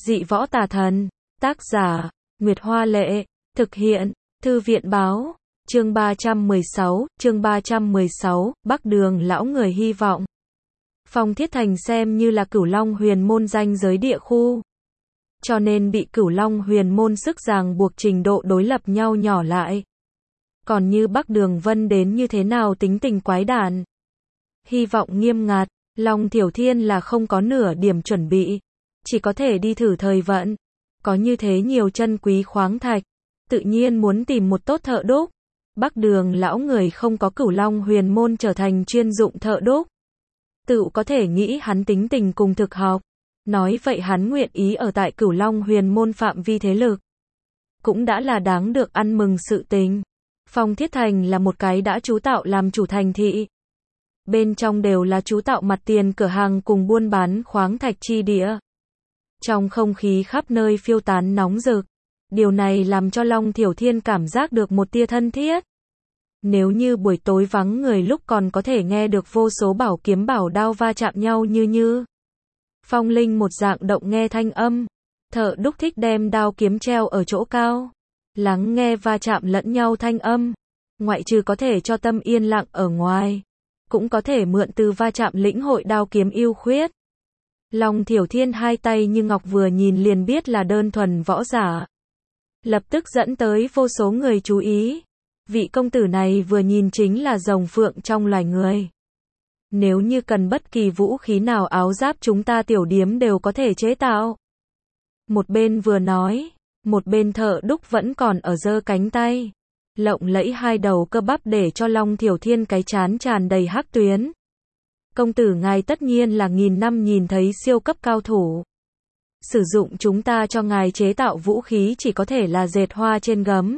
Dị võ tà thần. Tác giả, Nguyệt Hoa Lệ. Thực hiện, Thư viện Báo. Chương 316, Bắc Đường lão người hy vọng. Phong Thiết Thành xem như là Cửu Long Huyền Môn danh giới địa khu. Cho nên bị Cửu Long Huyền Môn sức ràng buộc trình độ đối lập nhau nhỏ lại. Còn như Bắc Đường Vân đến như thế nào tính tình quái đản. Hy vọng nghiêm ngặt, Long Thiểu Thiên là không có nửa điểm chuẩn bị. Chỉ có thể đi thử thời vận. Có như thế nhiều chân quý khoáng thạch. Tự nhiên muốn tìm một tốt thợ đúc. Bắc Đường lão người không có Cửu Long Huyền Môn trở thành chuyên dụng thợ đúc. Tự có thể nghĩ hắn tính tình cùng thực học. Nói vậy hắn nguyện ý ở tại Cửu Long Huyền Môn phạm vi thế lực. Cũng đã là đáng được ăn mừng sự tình. Phong Thiết Thành là một cái đã chú tạo làm chủ thành thị. Bên trong đều là chú tạo mặt tiền cửa hàng cùng buôn bán khoáng thạch chi địa. Trong không khí khắp nơi phiêu tán nóng rực. Điều này làm cho Long Thiểu Thiên cảm giác được một tia thân thiết. Nếu như buổi tối vắng người lúc còn có thể nghe được vô số bảo kiếm bảo đao va chạm nhau như phong linh một dạng động nghe thanh âm. Thợ đúc thích đem đao kiếm treo ở chỗ cao. Lắng nghe va chạm lẫn nhau thanh âm. Ngoại trừ có thể cho tâm yên lặng ở ngoài. Cũng có thể mượn từ va chạm lĩnh hội đao kiếm yêu khuyết. Long Thiểu Thiên hai tay như ngọc vừa nhìn liền biết là đơn thuần võ giả. Lập tức dẫn tới vô số người chú ý. Vị công tử này vừa nhìn chính là rồng phượng trong loài người. Nếu như cần bất kỳ vũ khí nào áo giáp chúng ta tiểu điếm đều có thể chế tạo. Một bên vừa nói, một bên thợ đúc vẫn còn ở giơ cánh tay. Lộng lẫy hai đầu cơ bắp để cho Long Thiểu Thiên cái trán tràn đầy hắc tuyến. Công tử ngài tất nhiên là nghìn năm nhìn thấy siêu cấp cao thủ. Sử dụng chúng ta cho ngài chế tạo vũ khí chỉ có thể là dệt hoa trên gấm.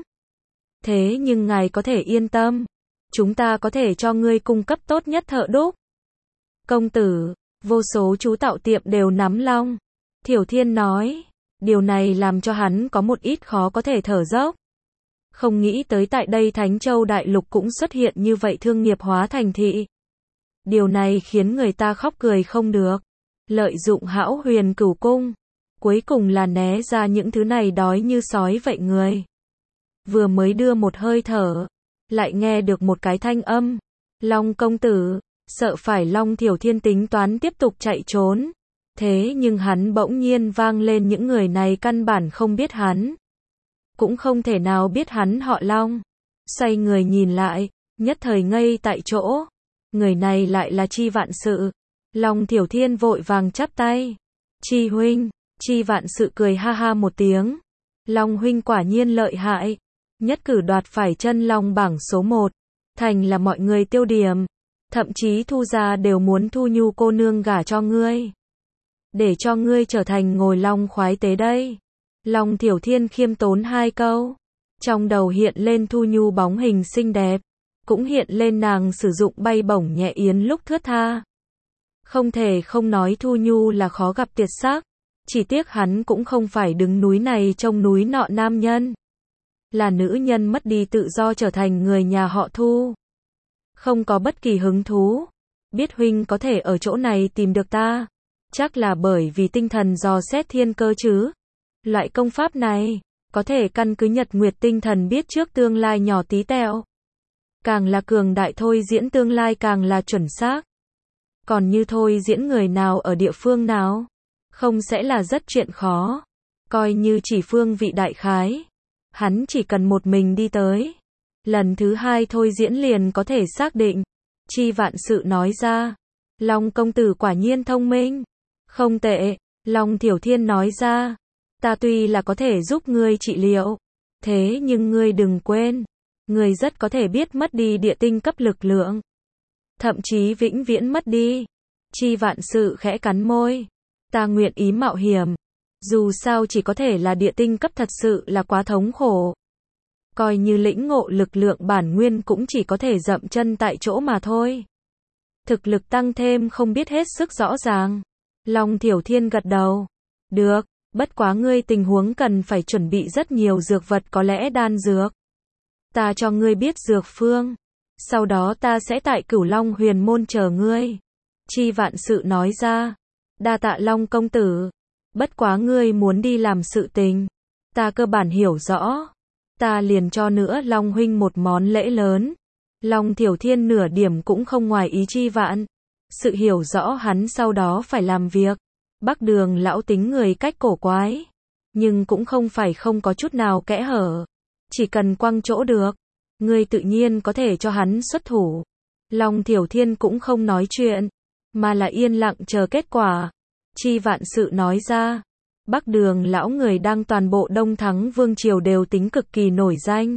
Thế nhưng ngài có thể yên tâm. Chúng ta có thể cho ngươi cung cấp tốt nhất thợ đúc. Công tử, vô số chú tạo tiệm đều nắm Long Thiểu Thiên nói. Điều này làm cho hắn có một ít khó có thể thở dốc. Không nghĩ tới tại đây Thánh Châu Đại Lục cũng xuất hiện như vậy thương nghiệp hóa thành thị. Điều này khiến người ta khóc cười không được. Lợi dụng Hão Huyền Cửu Cung. Cuối cùng là né ra những thứ này đói như sói vậy người. Vừa mới đưa một hơi thở. Lại nghe được một cái thanh âm. Long công tử. Sợ phải Long Thiểu Thiên tính toán tiếp tục chạy trốn. Thế nhưng hắn bỗng nhiên vang lên những người này căn bản không biết hắn. Cũng không thể nào biết hắn họ Long. Xoay người nhìn lại. Nhất thời ngây tại chỗ. Người này lại là Chi Vạn Sự. Long Thiểu Thiên vội vàng chắp tay. Chi huynh. Chi Vạn Sự cười ha ha một tiếng. Long huynh quả nhiên lợi hại. Nhất cử đoạt phải chân long bảng số 1. Thành là mọi người tiêu điểm. Thậm chí Thu gia đều muốn Thu Nhu cô nương gả cho ngươi. Để cho ngươi trở thành ngồi long khoái tế đây. Long Thiểu Thiên khiêm tốn hai câu. Trong đầu hiện lên Thu Nhu bóng hình xinh đẹp. Cũng hiện lên nàng sử dụng bay bổng nhẹ yến lúc thướt tha. Không thể không nói Thu Nhu là khó gặp tuyệt sắc. Chỉ tiếc hắn cũng không phải đứng núi này trông núi nọ nam nhân. Là nữ nhân mất đi tự do trở thành người nhà họ Thu. Không có bất kỳ hứng thú. Biết huynh có thể ở chỗ này tìm được ta. Chắc là bởi vì tinh thần dò xét thiên cơ chứ. Loại công pháp này, có thể căn cứ nhật nguyệt tinh thần biết trước tương lai nhỏ tí tẹo. Càng là cường đại thôi diễn tương lai càng là chuẩn xác. Còn như thôi diễn người nào ở địa phương nào, không sẽ là rất chuyện khó. Coi như chỉ phương vị đại khái. Hắn chỉ cần một mình đi tới. Lần thứ hai thôi diễn liền có thể xác định. Chi Vạn Sự nói ra. Long công tử quả nhiên thông minh. Không tệ. Long Thiểu Thiên nói ra. Ta tuy là có thể giúp ngươi trị liệu. Thế nhưng ngươi đừng quên. Ngươi rất có thể biết mất đi địa tinh cấp lực lượng. Thậm chí vĩnh viễn mất đi. Chi Vạn Sự khẽ cắn môi. Ta nguyện ý mạo hiểm. Dù sao chỉ có thể là địa tinh cấp thật sự là quá thống khổ. Coi như lĩnh ngộ lực lượng bản nguyên cũng chỉ có thể dậm chân tại chỗ mà thôi. Thực lực tăng thêm không biết hết sức rõ ràng. Long Thiểu Thiên gật đầu. Được, bất quá ngươi tình huống cần phải chuẩn bị rất nhiều dược vật có lẽ đan dược. Ta cho ngươi biết dược phương. Sau đó ta sẽ tại Cửu Long Huyền Môn chờ ngươi. Chi Vạn Sự nói ra. Đa tạ Long công tử. Bất quá ngươi muốn đi làm sự tình. Ta cơ bản hiểu rõ. Ta liền cho nữa Long huynh một món lễ lớn. Long Thiểu Thiên nửa điểm cũng không ngoài ý Chi Vạn. Sự hiểu rõ hắn sau đó phải làm việc. Bắc Đường lão tính người cách cổ quái. Nhưng cũng không phải không có chút nào kẽ hở. Chỉ cần quăng chỗ được. Ngươi tự nhiên có thể cho hắn xuất thủ. Long Thiểu Thiên cũng không nói chuyện. Mà là yên lặng chờ kết quả. Chi Vạn sự nói ra. Bắc Đường lão người đang toàn bộ Đông Thắng Vương Triều đều tính cực kỳ nổi danh.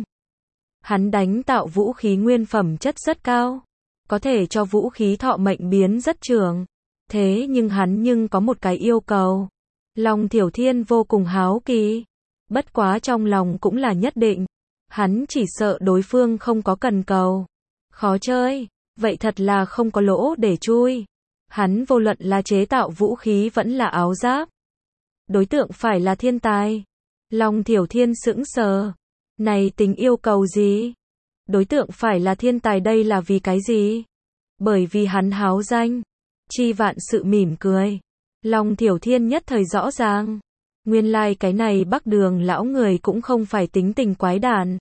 Hắn đánh tạo vũ khí nguyên phẩm chất rất cao. Có thể cho vũ khí thọ mệnh biến rất trường. Thế nhưng hắn có một cái yêu cầu. Long Thiểu Thiên vô cùng háo kỳ. Bất quá trong lòng cũng là nhất định. Hắn chỉ sợ đối phương không có cần cầu. Khó chơi. Vậy thật là không có lỗ để chui. Hắn vô luận là chế tạo vũ khí vẫn là áo giáp. Đối tượng phải là thiên tài. Long Thiểu Thiên sững sờ. Này tính yêu cầu gì? Đối tượng phải là thiên tài đây là vì cái gì? Bởi vì hắn háo danh. Chi Vạn sự mỉm cười. Long Thiểu Thiên nhất thời rõ ràng. Nguyên lai cái này Bắc Đường lão người cũng không phải tính tình quái đản.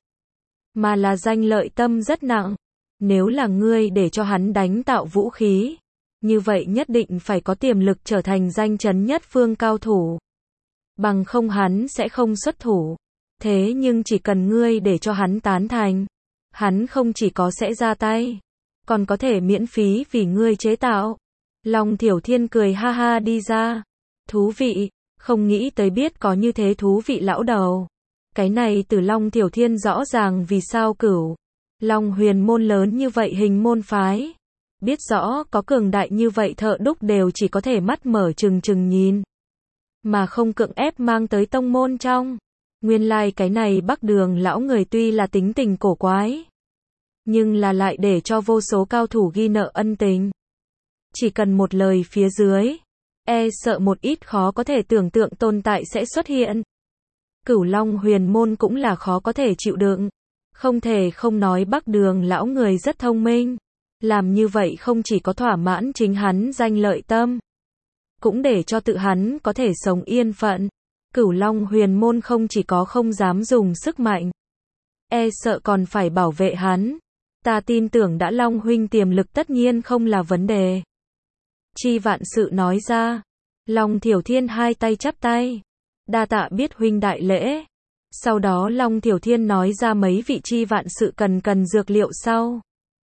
Mà là danh lợi tâm rất nặng. Nếu là ngươi để cho hắn đánh tạo vũ khí. Như vậy nhất định phải có tiềm lực trở thành danh chấn nhất phương cao thủ. Bằng không hắn sẽ không xuất thủ. Thế nhưng chỉ cần ngươi để cho hắn tán thành. Hắn không chỉ có sẽ ra tay. Còn có thể miễn phí vì ngươi chế tạo. Long Thiểu Thiên cười ha ha đi ra. Thú vị. Không nghĩ tới biết có như thế thú vị lão đầu. Cái này từ Long Thiểu Thiên rõ ràng vì sao Cửu Long huyền môn lớn như vậy hình môn phái. Biết rõ có cường đại như vậy thợ đúc đều chỉ có thể mắt mở trừng trừng nhìn. Mà không cưỡng ép mang tới tông môn trong. Nguyên lai cái này Bắc Đường lão người tuy là tính tình cổ quái. Nhưng là lại để cho vô số cao thủ ghi nợ ân tình. Chỉ cần một lời phía dưới. E sợ một ít khó có thể tưởng tượng tồn tại sẽ xuất hiện. Cửu Long huyền môn cũng là khó có thể chịu đựng. Không thể không nói Bắc Đường lão người rất thông minh. Làm như vậy không chỉ có thỏa mãn chính hắn danh lợi tâm. Cũng để cho tự hắn có thể sống yên phận. Cửu Long huyền môn không chỉ có không dám dùng sức mạnh. E sợ còn phải bảo vệ hắn. Ta tin tưởng đã Long huynh tiềm lực tất nhiên không là vấn đề. Chi Vạn sự nói ra. Long Thiểu Thiên hai tay chắp tay. Đa tạ biết huynh đại lễ. Sau đó Long Thiểu Thiên nói ra mấy vị Chi Vạn sự cần dược liệu sau.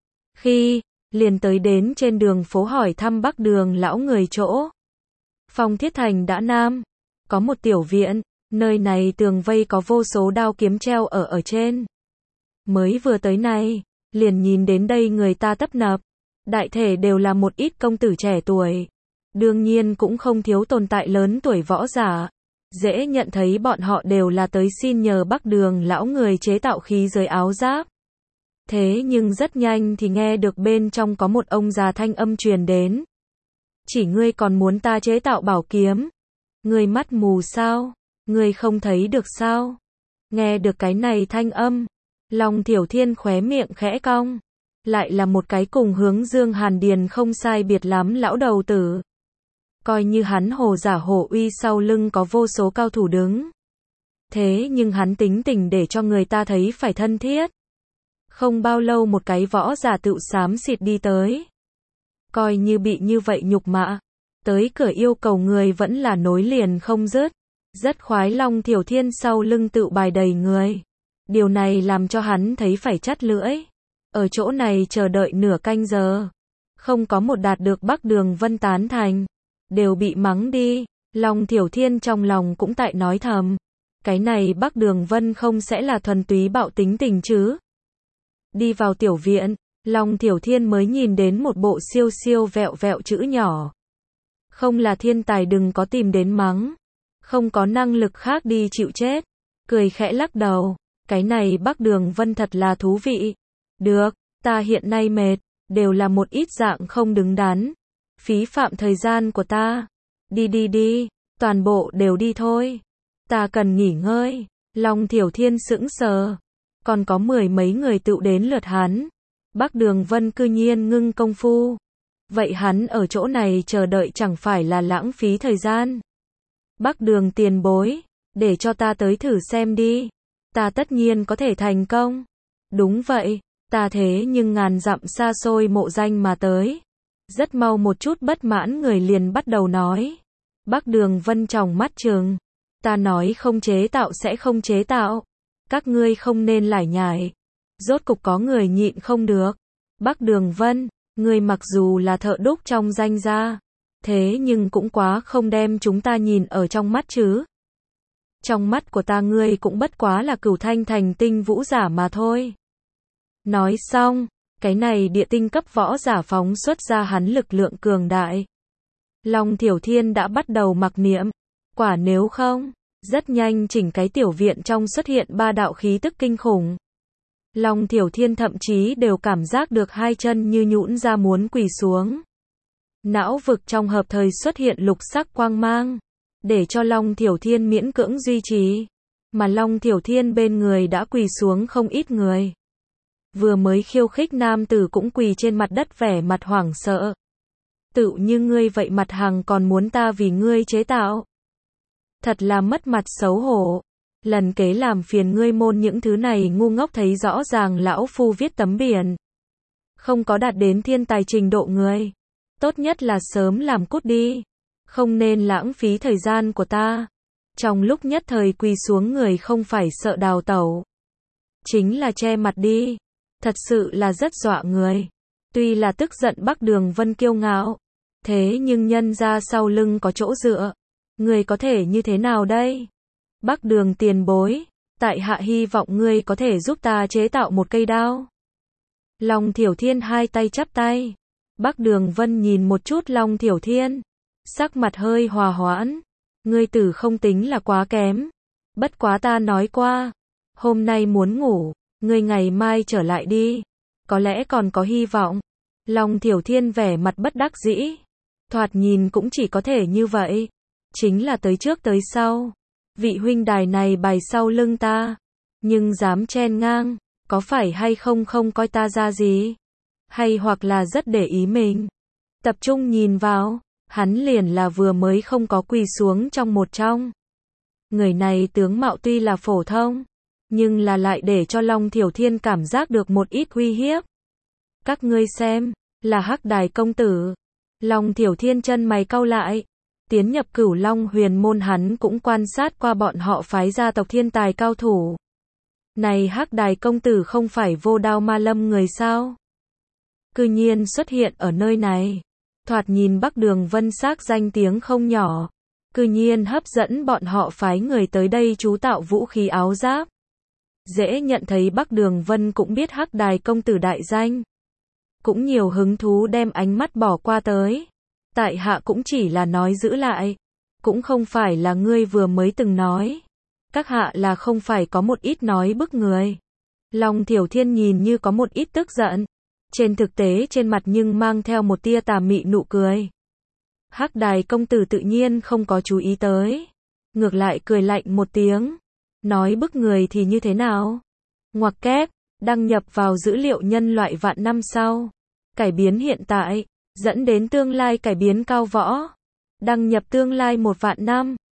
Khi liền tới đến trên đường phố hỏi thăm Bắc Đường lão người chỗ. Phong Thiết Thành đã nam. Có một tiểu viện. Nơi này tường vây có vô số đao kiếm treo ở trên. Mới vừa tới này. Liền nhìn đến đây người ta tấp nập. Đại thể đều là một ít công tử trẻ tuổi. Đương nhiên cũng không thiếu tồn tại lớn tuổi võ giả. Dễ nhận thấy bọn họ đều là tới xin nhờ Bắc Đường lão người chế tạo khí giới áo giáp. Thế nhưng rất nhanh thì nghe được bên trong có một ông già thanh âm truyền đến. Chỉ ngươi còn muốn ta chế tạo bảo kiếm? Ngươi mắt mù sao? Ngươi không thấy được sao? Nghe được cái này thanh âm. Long Thiểu Thiên khóe miệng khẽ cong. Lại là một cái cùng Hướng Dương Hàn Điền không sai biệt lắm lão đầu tử. Coi như hắn hồ giả hổ uy sau lưng có vô số cao thủ đứng. Thế nhưng hắn tính tình để cho người ta thấy phải thân thiết. Không bao lâu một cái võ giả tự xám xịt đi tới. Coi như bị như vậy nhục mạ. Tới cửa yêu cầu người vẫn là nối liền không dứt. Rất khoái Long Thiểu Thiên sau lưng tự bài đầy người. Điều này làm cho hắn thấy phải chắt lưỡi. Ở chỗ này chờ đợi nửa canh giờ. Không có một đạt được Bắc Đường Vân tán thành. Đều bị mắng đi. Long Thiểu Thiên trong lòng cũng tại nói thầm. Cái này Bắc Đường Vân không sẽ là thuần túy bạo tính tình chứ. Đi vào tiểu viện. Long Thiểu Thiên mới nhìn đến một bộ siêu siêu vẹo vẹo chữ nhỏ. Không là thiên tài đừng có tìm đến mắng. Không có năng lực khác đi chịu chết. Cười khẽ lắc đầu. Cái này Bắc Đường Vân thật là thú vị. Được, ta hiện nay mệt. Đều là một ít dạng không đứng đắn. Phí phạm thời gian của ta. Đi. Toàn bộ đều đi thôi. Ta cần nghỉ ngơi. Long Thiểu Thiên sững sờ. Còn có mười mấy người tụ đến lượt hắn. Bắc Đường Vân cư nhiên ngưng công phu. Vậy hắn ở chỗ này chờ đợi chẳng phải là lãng phí thời gian. Bắc Đường tiền bối, để cho ta tới thử xem đi. Ta tất nhiên có thể thành công. Đúng vậy, ta thế nhưng ngàn dặm xa xôi mộ danh mà tới. Rất mau một chút bất mãn người liền bắt đầu nói. Bắc Đường Vân tròng mắt trừng. Ta nói không chế tạo sẽ không chế tạo. Các ngươi không nên lải nhải. Rốt cục có người nhịn không được. Bắc Đường Vân, ngươi mặc dù là thợ đúc trong danh gia, thế nhưng cũng quá không đem chúng ta nhìn ở trong mắt chứ. Trong mắt của ta ngươi cũng bất quá là Cửu Thanh thành tinh vũ giả mà thôi. Nói xong, cái này địa tinh cấp võ giả phóng xuất ra hắn lực lượng cường đại. Long Thiểu Thiên đã bắt đầu mặc niệm. Quả nếu không, rất nhanh chỉnh cái tiểu viện trong xuất hiện 3 đạo khí tức kinh khủng. Long Thiểu Thiên thậm chí đều cảm giác được hai chân như nhũn ra muốn quỳ xuống. Não vực trong hợp thời xuất hiện lục sắc quang mang, để cho Long Thiểu Thiên miễn cưỡng duy trì. Mà Long Thiểu Thiên bên người đã quỳ xuống không ít người. Vừa mới khiêu khích nam tử cũng quỳ trên mặt đất vẻ mặt hoảng sợ. Tự như ngươi vậy mặt hàng còn muốn ta vì ngươi chế tạo. Thật là mất mặt xấu hổ. Lần kế làm phiền ngươi môn những thứ này ngu ngốc thấy rõ ràng lão phu viết tấm biển. Không có đạt đến thiên tài trình độ người. Tốt nhất là sớm làm cút đi. Không nên lãng phí thời gian của ta. Trong lúc nhất thời quỳ xuống người không phải sợ đào tẩu. Chính là che mặt đi. Thật sự là rất dọa người. Tuy là tức giận Bắc Đường Vân kiêu ngạo. Thế nhưng nhân ra sau lưng có chỗ dựa. Người có thể như thế nào đây? Bắc Đường tiền bối, tại hạ hy vọng ngươi có thể giúp ta chế tạo một cây đao. Long Thiểu Thiên hai tay chắp tay. Bắc Đường Vân nhìn một chút Long Thiểu Thiên. Sắc mặt hơi hòa hoãn. Ngươi tử không tính là quá kém. Bất quá ta nói qua. Hôm nay muốn ngủ, ngươi ngày mai trở lại đi. Có lẽ còn có hy vọng. Long Thiểu Thiên vẻ mặt bất đắc dĩ. Thoạt nhìn cũng chỉ có thể như vậy. Chính là tới trước tới sau. Vị huynh đài này bày sau lưng ta. Nhưng dám chen ngang. Có phải hay không không coi ta ra gì? Hay hoặc là rất để ý mình? Tập trung nhìn vào. Hắn liền là vừa mới không có quỳ xuống trong một trong. Người này tướng mạo tuy là phổ thông. Nhưng là lại để cho Long Thiểu Thiên cảm giác được một ít uy hiếp. Các ngươi xem. Là Hắc Đài công tử. Long Thiểu Thiên chân mày cau lại. Tiến nhập Cửu Long Huyền môn hắn cũng quan sát qua bọn họ phái gia tộc thiên tài cao thủ. Này Hắc Đài công tử không phải Vô Đao Ma Lâm người sao? Cư nhiên xuất hiện ở nơi này. Thoạt nhìn Bắc Đường Vân xác danh tiếng không nhỏ. Cư nhiên hấp dẫn bọn họ phái người tới đây chú tạo vũ khí áo giáp. Dễ nhận thấy Bắc Đường Vân cũng biết Hắc Đài công tử đại danh. Cũng nhiều hứng thú đem ánh mắt bỏ qua tới. Tại hạ cũng chỉ là nói giữ lại. Cũng không phải là ngươi vừa mới từng nói. Các hạ là không phải có một ít nói bức người. Long Thiểu Thiên nhìn như có một ít tức giận. Trên thực tế trên mặt nhưng mang theo một tia tà mị nụ cười. Hắc Đài công tử tự nhiên không có chú ý tới. Ngược lại cười lạnh một tiếng. Nói bức người thì như thế nào? Ngoặc kép, đăng nhập vào dữ liệu nhân loại vạn năm sau. Cải biến hiện tại, dẫn đến tương lai cải biến cao võ. Đăng nhập tương lai 1 vạn năm.